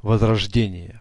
Возрождение.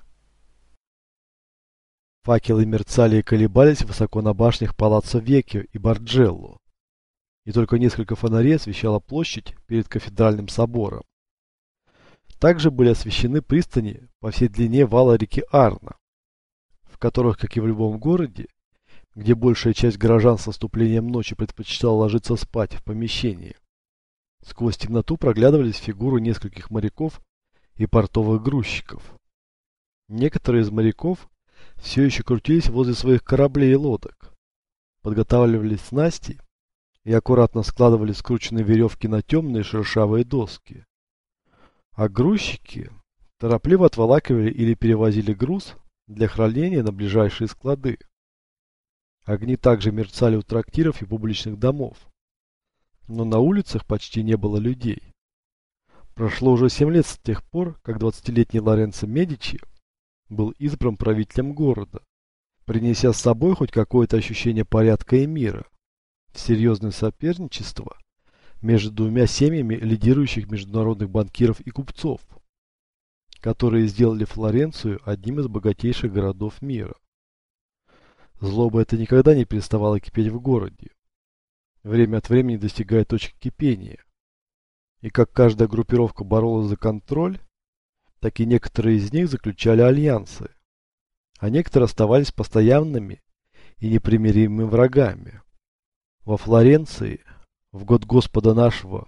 Факелы мерцали и колебались высоко на башнях Палаццо Веккио и Барджелло, и только несколько фонарей освещала площадь перед кафедральным собором. Также были освещены пристани по всей длине вала реки Арно, в которых, как и в любом городе, где большая часть горожан с наступлением ночи предпочитала ложиться спать в помещении, сквозь темноту проглядывались фигуры нескольких моряков и портовых грузчиков. Некоторые из моряков все еще крутились возле своих кораблей и лодок, подготавливали снасти и аккуратно складывали скрученные веревки на темные шершавые доски. А грузчики торопливо отволакивали или перевозили груз для хранения на ближайшие склады. Огни также мерцали у трактиров и публичных домов, но на улицах почти не было людей. Прошло уже 7 лет с тех пор, как 20-летний Лоренцо Медичи был избран правителем города, принеся с собой хоть какое-то ощущение порядка и мира в серьезное соперничество между двумя семьями лидирующих международных банкиров и купцов, которые сделали Флоренцию одним из богатейших городов мира. Злоба эта никогда не переставала кипеть в городе, время от времени достигая точки кипения. И как каждая группировка боролась за контроль, так и некоторые из них заключали альянсы, а некоторые оставались постоянными и непримиримыми врагами. Во Флоренции в год Господа нашего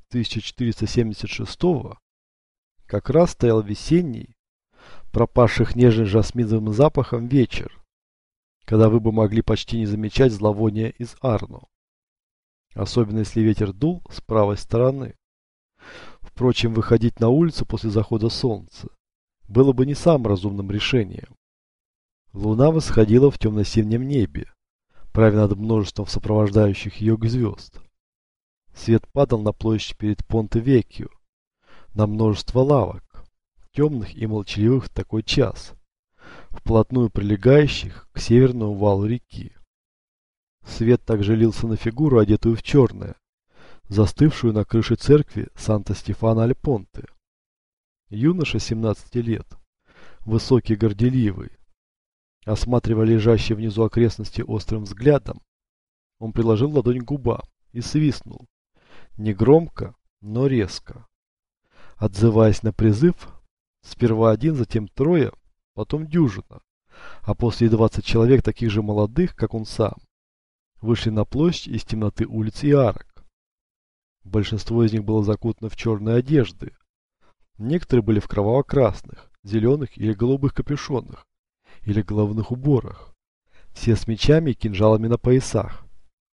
1476 как раз стоял весенний, пропахших нежным жасминовым запахом вечер, когда вы бы могли почти не замечать зловония из Арно, особенно если ветер дул с правой стороны. Впрочем, выходить на улицу после захода солнца было бы не самым разумным решением. Луна восходила в темно-синем небе, правя над множеством сопровождающих ее звезд. Свет падал на площадь перед Понте-Веккио, на множество лавок, темных и молчаливых в такой час, вплотную прилегающих к северному валу реки. Свет также лился на фигуру, одетую в черное, застывшую на крыше церкви Санта-Стефана-аль-Понте. Юноша 17 лет, высокий и горделивый, осматривая лежащие внизу окрестности острым взглядом, он приложил ладонь к губам и свистнул, негромко, но резко. Отзываясь на призыв, сперва один, затем трое, потом дюжина, а после 20 человек, таких же молодых, как он сам, вышли на площадь из темноты улиц и арок. Большинство из них было закутано в черные одежды. Некоторые были в кроваво-красных, зеленых или голубых капюшонах, или головных уборах. Все с мечами и кинжалами на поясах.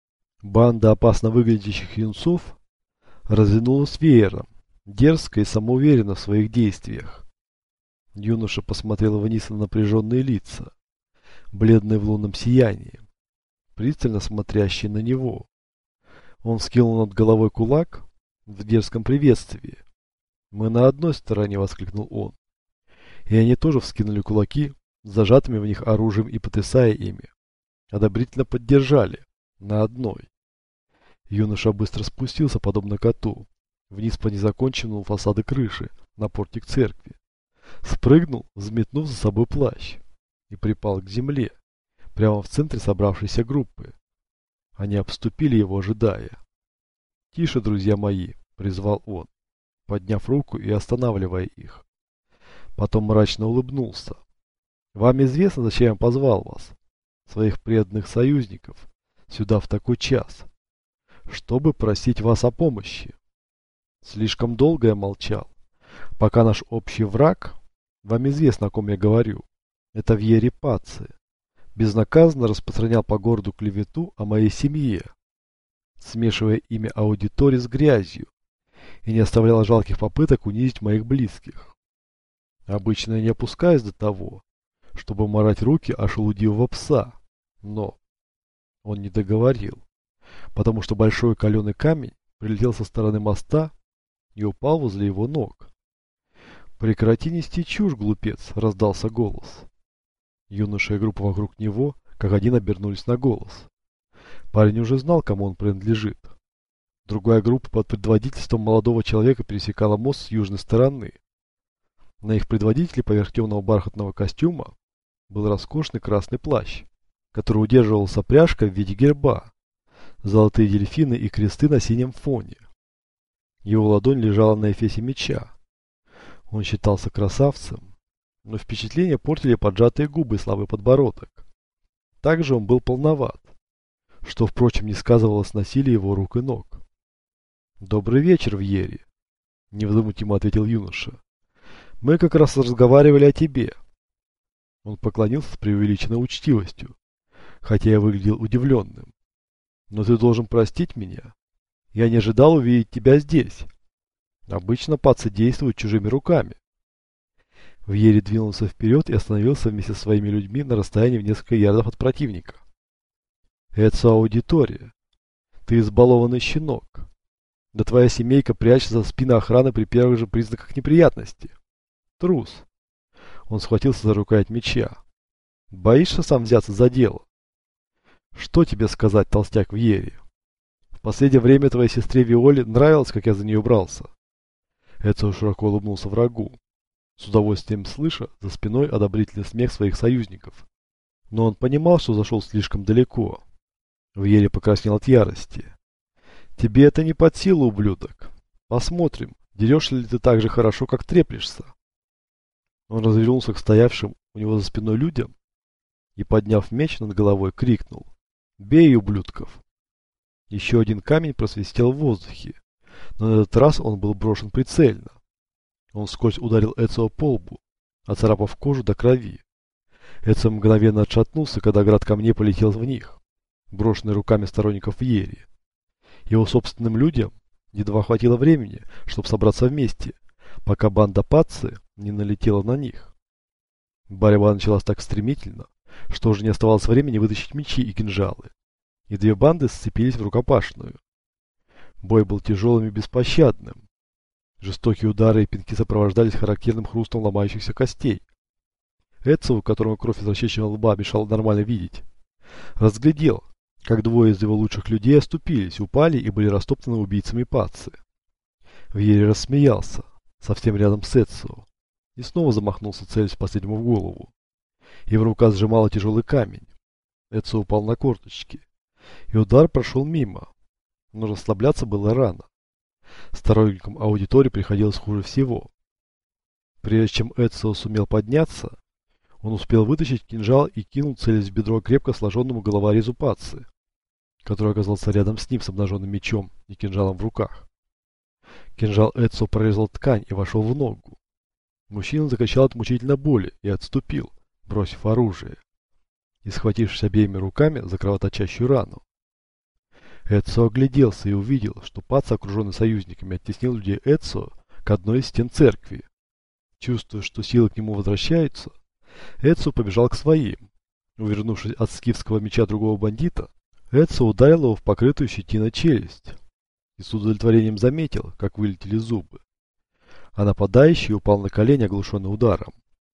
Банда опасно выглядящих юнцов развернулась веером, дерзко и самоуверенно в своих действиях. Юноша посмотрел вниз на напряженные лица, бледные в лунном сиянии, пристально смотрящие на него. Он вскинул над головой кулак в дерзком приветствии. «Мы на одной стороне!» — воскликнул он. И они тоже вскинули кулаки, зажатыми в них оружием и потрясая ими. Одобрительно поддержали. На одной. Юноша быстро спустился, подобно коту, вниз по незаконченному фасаду крыши, на портик церкви. Спрыгнул, взметнув за собой плащ, и припал к земле, прямо в центре собравшейся группы. Они обступили его, ожидая. «Тише, друзья мои!» — призвал он, подняв руку и останавливая их. Потом мрачно улыбнулся. «Вам известно, зачем я позвал вас, своих преданных союзников, сюда в такой час, чтобы просить вас о помощи. Слишком долго я молчал, пока наш общий враг, вам известно, о ком я говорю, это Вьери Пацци, безнаказанно распространял по городу клевету о моей семье, смешивая имя аудитории с грязью, и не оставлял жалких попыток унизить моих близких. Обычно я не опускаюсь до того, чтобы марать руки о шелудивого пса, но он не договорил, потому что большой каленый камень прилетел со стороны моста и упал возле его ног. «Прекрати нести чушь, глупец!» — раздался голос. Юноша и группа вокруг него, как один, обернулись на голос. Парень уже знал, кому он принадлежит. Другая группа под предводительством молодого человека пересекала мост с южной стороны. На их предводителе поверх темного бархатного костюма был роскошный красный плащ, который удерживался пряжкой в виде герба, золотые дельфины и кресты на синем фоне. Его ладонь лежала на эфесе меча. Он считался красавцем, но впечатление портили поджатые губы и слабый подбородок. Также он был полноват, что, впрочем, не сказывалось на силе его рук и ног. «Добрый вечер, Вьери», — невозмутимо ответил юноша. «Мы как раз разговаривали о тебе». Он поклонился с преувеличенной учтивостью, хотя я выглядел удивленным. «Но ты должен простить меня. Я не ожидал увидеть тебя здесь. Обычно пацы действуют чужими руками». Вьери двинулся вперед и остановился вместе со своими людьми на расстоянии в несколько ярдов от противника. «Это аудитория. Ты избалованный щенок. Да твоя семейка прячется за спиной охраны при первых же признаках неприятности. Трус». Он схватился за рукоять меча. «Боишься сам взяться за дело?» «Что тебе сказать, толстяк Вьери? В последнее время твоей сестре Виоле нравилось, как я за нее брался». Эцио широко улыбнулся врагу, с удовольствием слыша за спиной одобрительный смех своих союзников. Но он понимал, что зашел слишком далеко. Вьери покраснел от ярости. «Тебе это не под силу, ублюдок. Посмотрим, дерешься ли ты так же хорошо, как треплешься». Он развернулся к стоявшим у него за спиной людям и, подняв меч над головой, крикнул: «Бей, ублюдков!». Еще один камень просвистел в воздухе, но на этот раз он был брошен прицельно. Он вскользь ударил Эцио по лбу, оцарапав кожу до крови. Эцио мгновенно отшатнулся, когда град камней полетел в них, брошенный руками сторонников Вьери. Его собственным людям едва хватило времени, чтобы собраться вместе, пока банда пацци не налетела на них. Борьба началась так стремительно, что уже не оставалось времени вытащить мечи и кинжалы, и две банды сцепились в рукопашную. Бой был тяжелым и беспощадным. Жестокие удары и пинки сопровождались характерным хрустом ломающихся костей. Эцио, которому кровь из расчищенного лба мешала нормально видеть, разглядел, как двое из его лучших людей оступились, упали и были растоптаны убийцами пацци. Вьери рассмеялся, совсем рядом с Эцио, и снова замахнулся, целясь последнему в голову. Его рука сжимала тяжелый камень. Эцио упал на корточки, и удар прошел мимо, но расслабляться было рано. Сторонникам аудитории приходилось хуже всего. Прежде чем Эцио сумел подняться, он успел вытащить кинжал и кинул, целясь в бедро крепко сложенному головорезу пацци, который оказался рядом с ним с обнаженным мечом и кинжалом в руках. Кинжал Эцио прорезал ткань и вошел в ногу. Мужчина закричал от мучительной боли и отступил, бросив оружие, и схватившись обеими руками за кровоточащую рану. Эцио огляделся и увидел, что пацци, окруженный союзниками, оттеснил людей Эцио к одной из стен церкви. Чувствуя, что силы к нему возвращаются, Эцио побежал к своим. Увернувшись от скифского меча другого бандита, Эцио ударил его в покрытую щетиной челюсть и с удовлетворением заметил, как вылетели зубы. А нападающий упал на колени, оглушенный ударом.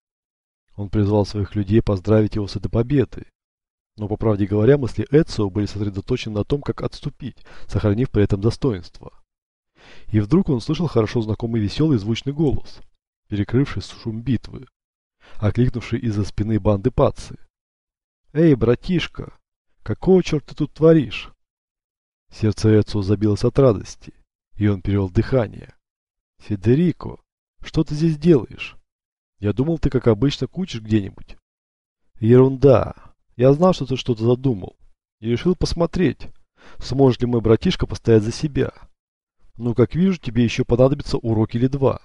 Он призвал своих людей поздравить его с этой победой. Но, по правде говоря, мысли Эцио были сосредоточены на том, как отступить, сохранив при этом достоинство. И вдруг он услышал хорошо знакомый веселый звучный голос, перекрывший шум битвы, окликнувший из-за спины банды пацци. «Эй, братишка, какого черта ты тут творишь?» Сердце Эцио забилось от радости, и он перевел дыхание. «Федерико, что ты здесь делаешь? Я думал, ты, как обычно, кучишь где-нибудь». «Ерунда. Я знал, что ты что-то задумал, и решил посмотреть, сможет ли мой братишка постоять за себя. Ну, как вижу, тебе еще понадобится урок или два».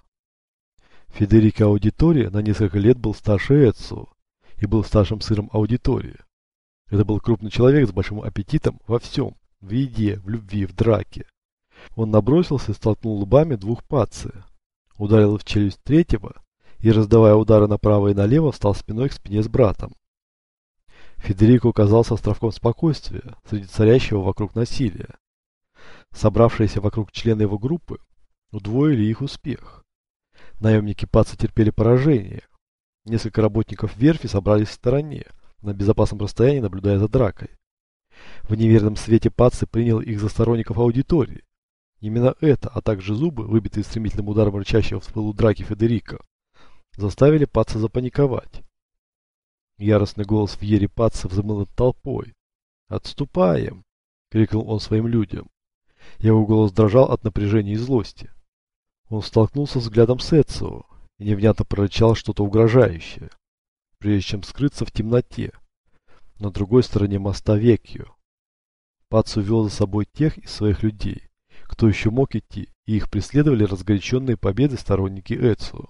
Федерико Аудитория на несколько лет был старше Эцио и был старшим сыном Аудитории. Это был крупный человек с большим аппетитом во всем, в еде, в любви, в драке. Он набросился и столкнул лбами двух пацци, ударил в челюсть третьего и, раздавая удары направо и налево, встал спиной к спине с братом. Федерико оказался островком спокойствия среди царящего вокруг насилия. Собравшиеся вокруг члены его группы удвоили их успех. Наемники пацци терпели поражение. Несколько работников верфи собрались в стороне, на безопасном расстоянии, наблюдая за дракой. В неверном свете пацци принял их за сторонников аудитории. Именно это, а также зубы, выбитые стремительным ударом рычащего в пылу драки Федерико, заставили Паца запаниковать. Яростный голос Вьери Паца взмыл над толпой. «Отступаем!» — крикнул он своим людям. Его голос дрожал от напряжения и злости. Он столкнулся взглядом с Эцио и невнятно прорычал что-то угрожающее, прежде чем скрыться в темноте на другой стороне моста Веккио. Пацу вел за собой тех из своих людей, кто еще мог идти, и их преследовали разгоряченные победой сторонники Эцио.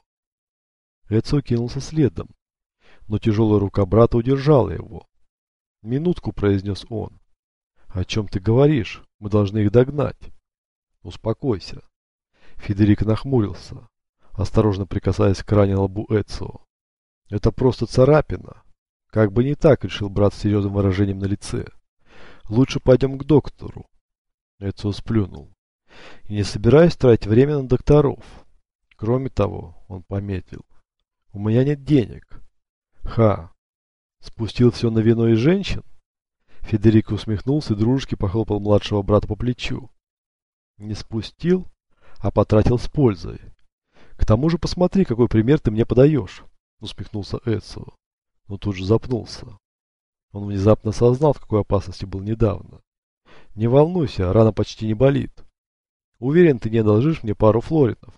Эцио кинулся следом, но тяжелая рука брата удержала его. «Минутку», — произнес он. «О чем ты говоришь? Мы должны их догнать». «Успокойся». Федерико нахмурился, осторожно прикасаясь к ране на лбу Эцио. «Это просто царапина». «Как бы не так», — решил брат с серьезным выражением на лице. «Лучше пойдем к доктору». Эцио сплюнул. «И не собираюсь тратить время на докторов. Кроме того», — он пометил, — «у меня нет денег». «Ха! Спустил все на вино и женщин?» Федерико усмехнулся и дружески похлопал младшего брата по плечу. «Не спустил, а потратил с пользой. К тому же посмотри, какой пример ты мне подаешь», — усмехнулся Эцио, но тут же запнулся. Он внезапно осознал, в какой опасности был недавно. «Не волнуйся, рана почти не болит. Уверен, ты не одолжишь мне пару флоринов».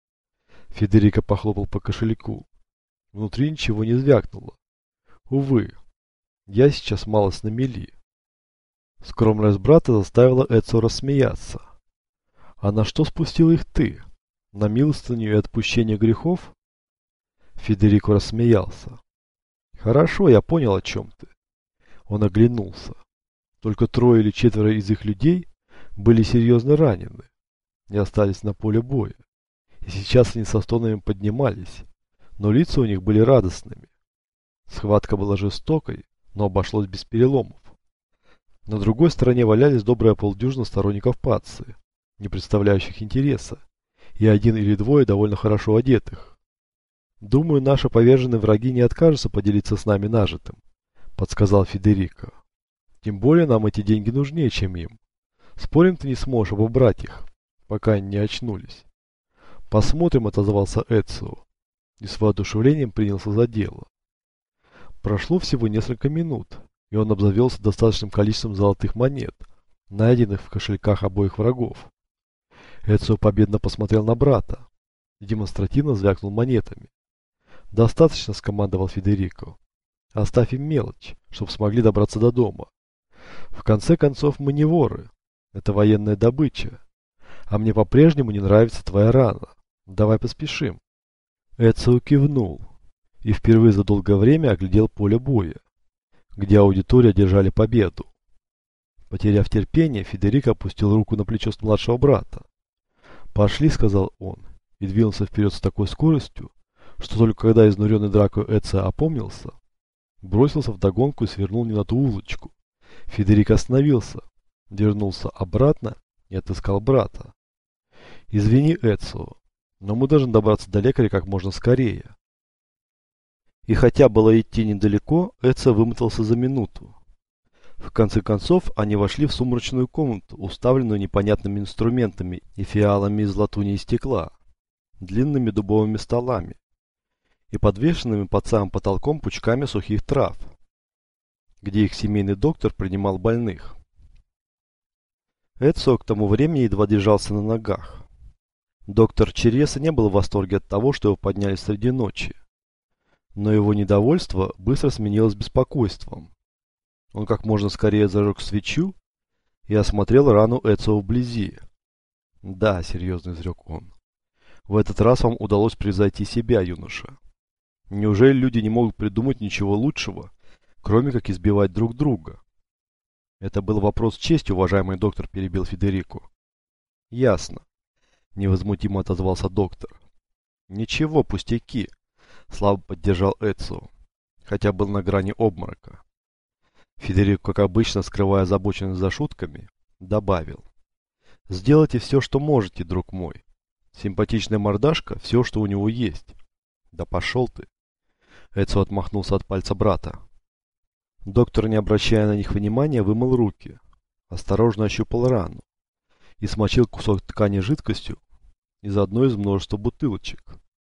Федерико похлопал по кошельку. Внутри ничего не звякнуло. «Увы, я сейчас малость на мели». Скромность брата заставила Эцио рассмеяться. «А на что спустил их ты? На милостыню и отпущение грехов?» Федерико рассмеялся. «Хорошо, я понял, о чем ты». Он оглянулся. Только 3 или 4 из их людей были серьезно ранены и остались на поле боя. И сейчас они со стонами поднимались, но лица у них были радостными. Схватка была жестокой, но обошлось без переломов. На другой стороне валялись добрая полдюжина сторонников Пацци, не представляющих интереса, и 1 или 2 довольно хорошо одетых. «Думаю, наши поверженные враги не откажутся поделиться с нами нажитым», — подсказал Федерико. «Тем более нам эти деньги нужнее, чем им. Спорим, ты не сможешь обобрать их, пока они не очнулись». «Посмотрим», — отозвался Эцио, и с воодушевлением принялся за дело. Прошло всего несколько минут, и он обзавелся достаточным количеством золотых монет, найденных в кошельках обоих врагов. Эцио победно посмотрел на брата и демонстративно звякнул монетами. «Достаточно», — скомандовал Федерико. «Оставь им мелочь, чтобы смогли добраться до дома. В конце концов, мы не воры. Это военная добыча. А мне по-прежнему не нравится твоя рана. Давай поспешим». Эцио кивнул и впервые за долгое время оглядел поле боя, где аудитория одержали победу. Потеряв терпение, Федерико опустил руку на плечо младшего брата. «Пошли», — сказал он, и двинулся вперед с такой скоростью, что только когда изнуренный дракой Эцио опомнился, бросился вдогонку и свернул не на ту улочку. Федерико остановился, вернулся обратно и отыскал брата. «Извини, Эцио, но мы должны добраться до лекаря как можно скорее». И хотя было идти недалеко, Эцио вымотался за минуту. В конце концов, они вошли в сумрачную комнату, уставленную непонятными инструментами и фиалами из латуни и стекла, длинными дубовыми столами и подвешенными под самым потолком пучками сухих трав, где их семейный доктор принимал больных. Эцио к тому времени едва держался на ногах. Доктор Череса не был в восторге от того, что его подняли среди ночи, но его недовольство быстро сменилось беспокойством. Он как можно скорее зажег свечу и осмотрел рану Эцио вблизи. «Да», — серьезно изрек он, — «в этот раз вам удалось превзойти себя, юноша. Неужели люди не могут придумать ничего лучшего, кроме как избивать друг друга?» «Это был вопрос чести, уважаемый доктор», — перебил Федерико. «Ясно», — невозмутимо отозвался доктор. «Ничего, пустяки», — слабо поддержал Эцио, хотя был на грани обморока. Федерико, как обычно, скрывая озабоченность за шутками, добавил: «Сделайте все, что можете, друг мой. Симпатичная мордашка — все, что у него есть». «Да пошел ты!» Эцио отмахнулся от пальца брата. Доктор, не обращая на них внимания, вымыл руки, осторожно ощупал рану и смочил кусок ткани жидкостью из одной из множества бутылочек.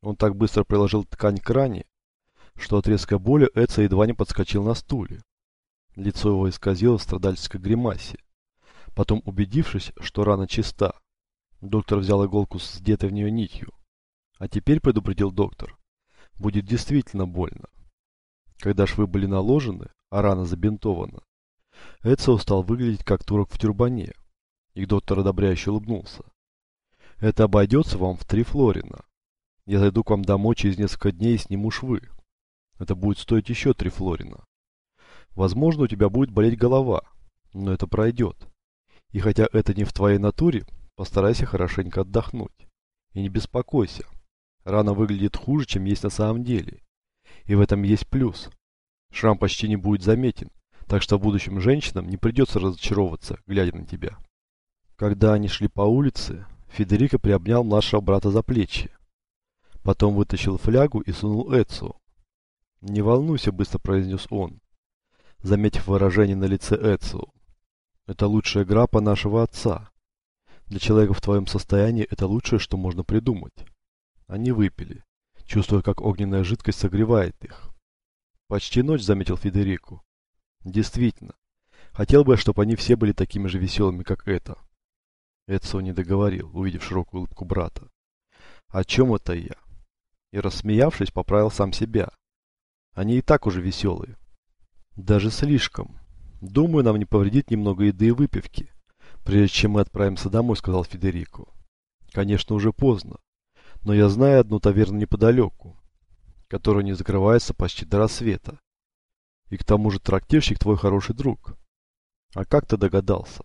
Он так быстро приложил ткань к ране, что от резкой боли Эдсо едва не подскочил на стуле. Лицо его исказило в страдальческой гримасе. Потом, убедившись, что рана чиста, доктор взял иголку с вдетой в нее нитью. А теперь, предупредил доктор, будет действительно больно. Когда швы были наложены, а рана забинтована, Эдсо стал выглядеть как турок в тюрбане, и доктор одобряюще улыбнулся. Это обойдется вам в 3 флорина. Я зайду к вам домой через несколько дней и сниму швы. Это будет стоить еще 3 флорина. Возможно, у тебя будет болеть голова, но это пройдет. И хотя это не в твоей натуре, постарайся хорошенько отдохнуть. И не беспокойся. Рана выглядит хуже, чем есть на самом деле. И в этом есть плюс. Шрам почти не будет заметен, так что будущим женщинам не придется разочаровываться, глядя на тебя. Когда они шли по улице, Федерико приобнял младшего брата за плечи. Потом вытащил флягу и сунул Эдсо. «Не волнуйся», — быстро произнес он, заметив выражение на лице Эдсо. «Это лучшая граппа нашего отца. Для человека в твоем состоянии это лучшее, что можно придумать». Они выпили, чувствуя, как огненная жидкость согревает их. «Почти ночь», — заметил Федерико. «Действительно. Хотел бы я, чтобы они все были такими же веселыми, как это». Эдсо не договорил, увидев широкую улыбку брата. «О чем это я?» И, рассмеявшись, поправил сам себя. «Они и так уже веселые». «Даже слишком. Думаю, нам не повредит немного еды и выпивки, прежде чем мы отправимся домой», — сказал Федерико. «Конечно, уже поздно, но я знаю одну таверну неподалеку, которая не закрывается почти до рассвета. И к тому же трактирщик твой хороший друг». «А как ты догадался?»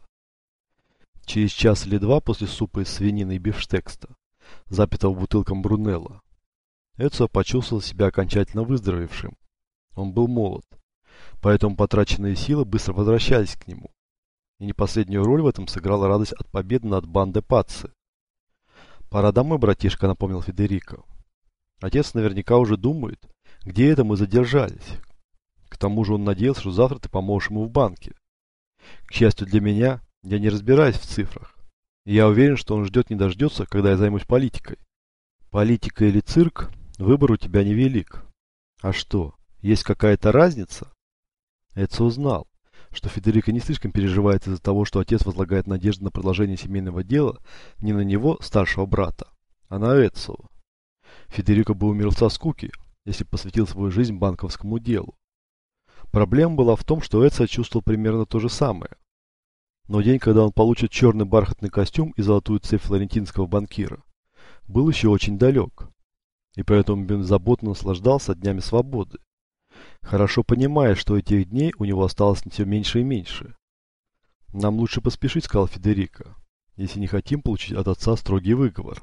Через час или два после супа из свинины и бифштекста, запитого бутылком Брунелло, Эдсо почувствовал себя окончательно выздоровевшим. Он был молод, поэтому потраченные силы быстро возвращались к нему. И не последнюю роль в этом сыграла радость от победы над бандой Пацци. «Пора домой, братишка», — напомнил Федерико. «Отец наверняка уже думает, где это мы задержались. К тому же он надеялся, что завтра ты поможешь ему в банке. К счастью для меня, я не разбираюсь в цифрах. И я уверен, что он ждет не дождется, когда я займусь политикой. Политика или цирк, выбор у тебя невелик. А что, есть какая-то разница?» Эдсо узнал, что Федерико не слишком переживает из-за того, что отец возлагает надежды на продолжение семейного дела не на него, старшего брата, а на Эдсо. Федерико бы умер со скуки, если бы посвятил свою жизнь банковскому делу. Проблема была в том, что Эдсо чувствовал примерно то же самое. Но день, когда он получит черный бархатный костюм и золотую цепь флорентинского банкира, был еще очень далек. И поэтому беззаботно наслаждался днями свободы, хорошо понимая, что этих дней у него осталось все меньше и меньше. «Нам лучше поспешить», — сказал Федерико, «если не хотим получить от отца строгий выговор».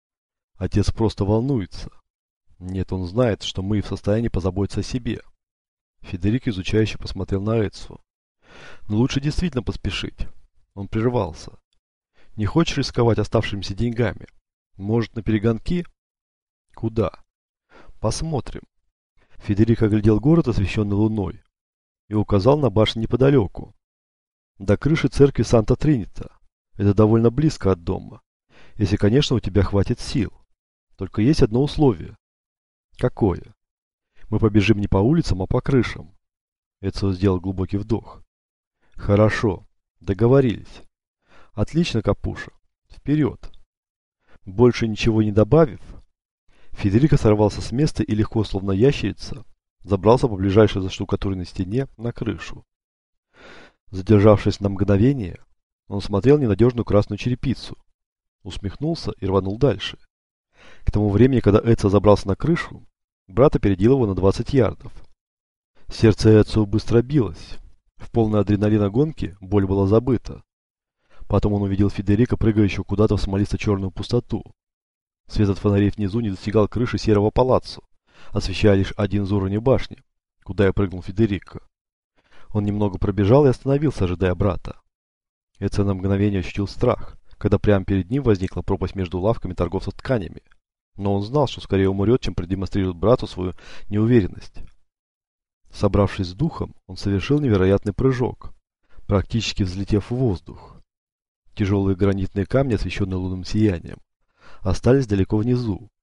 Отец просто волнуется. Нет, он знает, что мы в состоянии позаботиться о себе. Федерико изучающе посмотрел на Эдсо. «Но лучше действительно поспешить». Он прервался. «Не хочешь рисковать оставшимися деньгами? Может, на перегонки?» «Куда?» «Посмотрим». Федерико оглядел город, освещенный луной, и указал на башню неподалеку. «До крыши церкви Санта-Тринита. Это довольно близко от дома. Если, конечно, у тебя хватит сил. Только есть одно условие». «Какое?» «Мы побежим не по улицам, а по крышам». Эдсо сделал глубокий вдох. «Хорошо. Договорились». «Отлично, Капуша. Вперед!» Больше ничего не добавив, Федерико сорвался с места и легко, словно ящерица, забрался по ближайшей заштукатуренной стене на крышу. Задержавшись на мгновение, он смотрел ненадежную красную черепицу, усмехнулся и рванул дальше. К тому времени, когда Эдсо забрался на крышу, брат опередил его на 20 ярдов. Сердце Эдсо быстро билось. В полной адреналина гонки боль была забыта. Потом он увидел Федерико, прыгающего куда-то в смолисто-черную пустоту. Свет от фонарей внизу не достигал крыши серого палаццо, освещая лишь один из уровней башни, куда и прыгнул Федерико. Он немного пробежал и остановился, ожидая брата. Эдсо на мгновение ощутил страх, когда прямо перед ним возникла пропасть между лавками торговцев тканями. Но он знал, что скорее умрет, чем продемонстрирует брату свою неуверенность. Собравшись с духом, он совершил невероятный прыжок, практически взлетев в воздух. Тяжелые гранитные камни, освещенные лунным сиянием, остались далеко внизу,